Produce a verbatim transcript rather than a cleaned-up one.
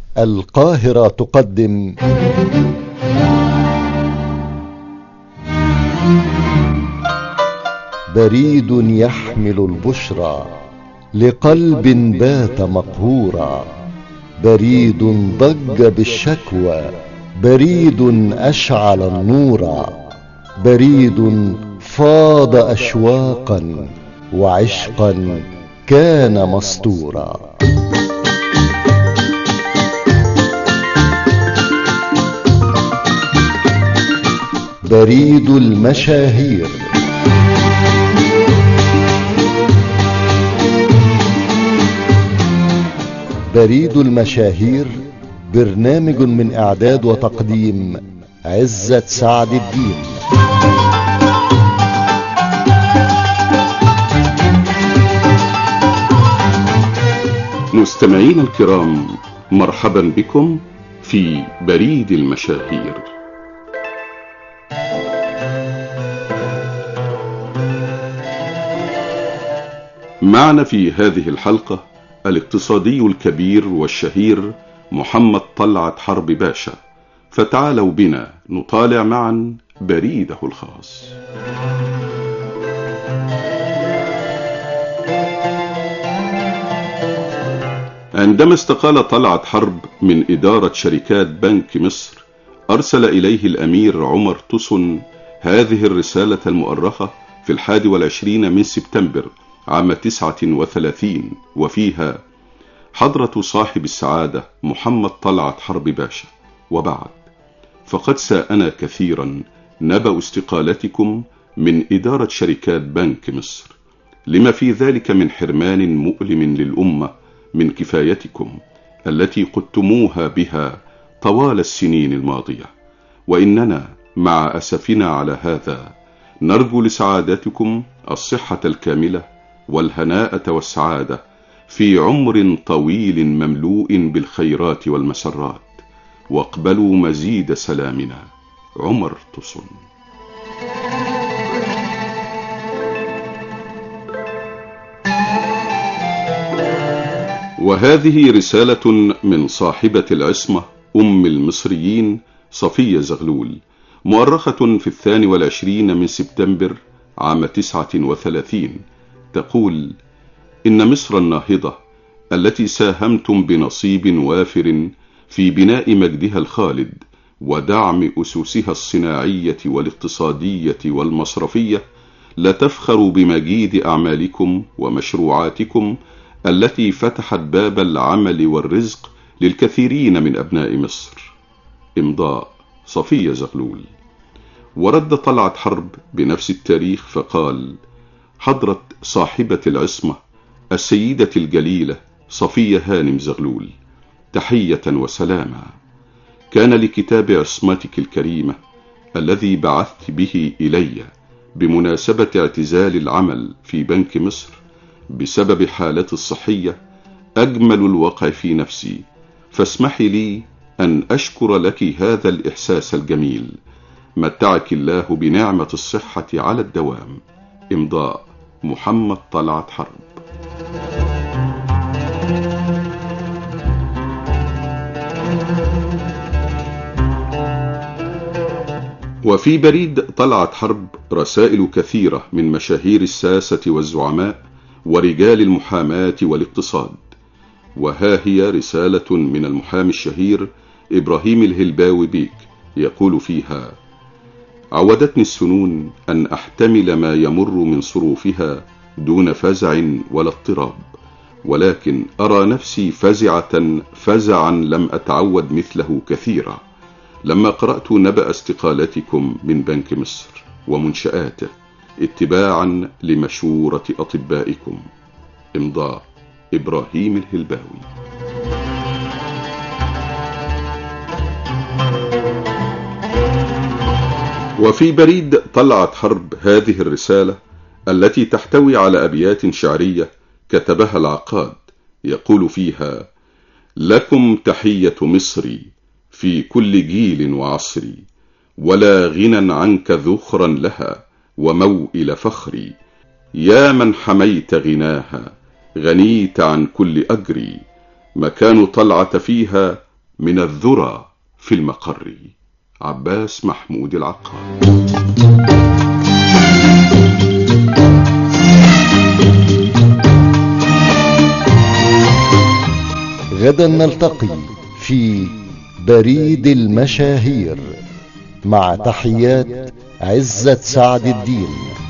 القاهرة تقدم بريد يحمل البشرى لقلب بات مقهورا، بريد ضج بالشكوى، بريد أشعل النورا، بريد فاض أشواقا وعشقا كان مستورا. بريد المشاهير. بريد المشاهير برنامج من إعداد وتقديم عزت سعد الدين. مستمعين الكرام، مرحبا بكم في بريد المشاهير. معنا في هذه الحلقة الاقتصادي الكبير والشهير محمد طلعت حرب باشا، فتعالوا بنا نطالع معا بريده الخاص. عندما استقال طلعت حرب من إدارة شركات بنك مصر، أرسل إليه الأمير عمر طسن هذه الرسالة المؤرخة في الحادي والعشرين من سبتمبر عام تسعة وثلاثين، وفيها: حضرة صاحب السعادة محمد طلعت حرب باشا، وبعد، فقد ساءنا كثيرا نبأ استقالتكم من إدارة شركات بنك مصر، لما في ذلك من حرمان مؤلم للأمة من كفايتكم التي قدتموها بها طوال السنين الماضية، وإننا مع أسفنا على هذا نرجو لسعادتكم الصحة الكاملة والهناءة والسعادة في عمر طويل مملوء بالخيرات والمسرات، واقبلوا مزيد سلامنا. عمر طسن. وهذه رسالة من صاحبة العصمة أم المصريين صفية زغلول، مؤرخة في الثاني والعشرين من سبتمبر عام تسعة وثلاثين، تقول: إن مصر الناهضة التي ساهمتم بنصيب وافر في بناء مجدها الخالد ودعم أسسها الصناعية والاقتصادية والمصرفية، لتفخر بمجيد أعمالكم ومشروعاتكم التي فتحت باب العمل والرزق للكثيرين من أبناء مصر. إمضاء صفية زغلول. ورد طلعت حرب بنفس التاريخ فقال: حضرة صاحبة العصمة السيدة الجليلة صفية هانم زغلول، تحية وسلاما. كان لكتاب عصمتك الكريمة الذي بعثت به إلي بمناسبة اعتزال العمل في بنك مصر بسبب حالتي الصحية أجمل الوقع في نفسي، فاسمحي لي أن أشكر لك هذا الإحساس الجميل. متعك الله بنعمة الصحة على الدوام. إمضاء محمد طلعت حرب. وفي بريد طلعت حرب رسائل كثيرة من مشاهير الساسة والزعماء ورجال المحاماة والاقتصاد، وها هي رسالة من المحامي الشهير إبراهيم الهلباوي بيك، يقول فيها: عودتني السنون أن أحتمل ما يمر من صروفها دون فزع ولا اضطراب، ولكن أرى نفسي فزعة فزعا لم أتعود مثله كثيرا لما قرأت نبأ استقالتكم من بنك مصر ومنشآته اتباعا لمشورة أطبائكم. إمضاء إبراهيم الهلباوي. وفي بريد طلعت حرب هذه الرسالة التي تحتوي على أبيات شعرية كتبها العقاد، يقول فيها: لكم تحية مصري في كل جيل وعصر، ولا غنى عنك ذخرا لها وموئل فخري، يا من حميت غناها غنيت عن كل أجري، مكان طلعة فيها من الذرى في المقر. عباس محمود العقاد. غدا نلتقي في بريد المشاهير، مع تحيات عزت سعد الدين.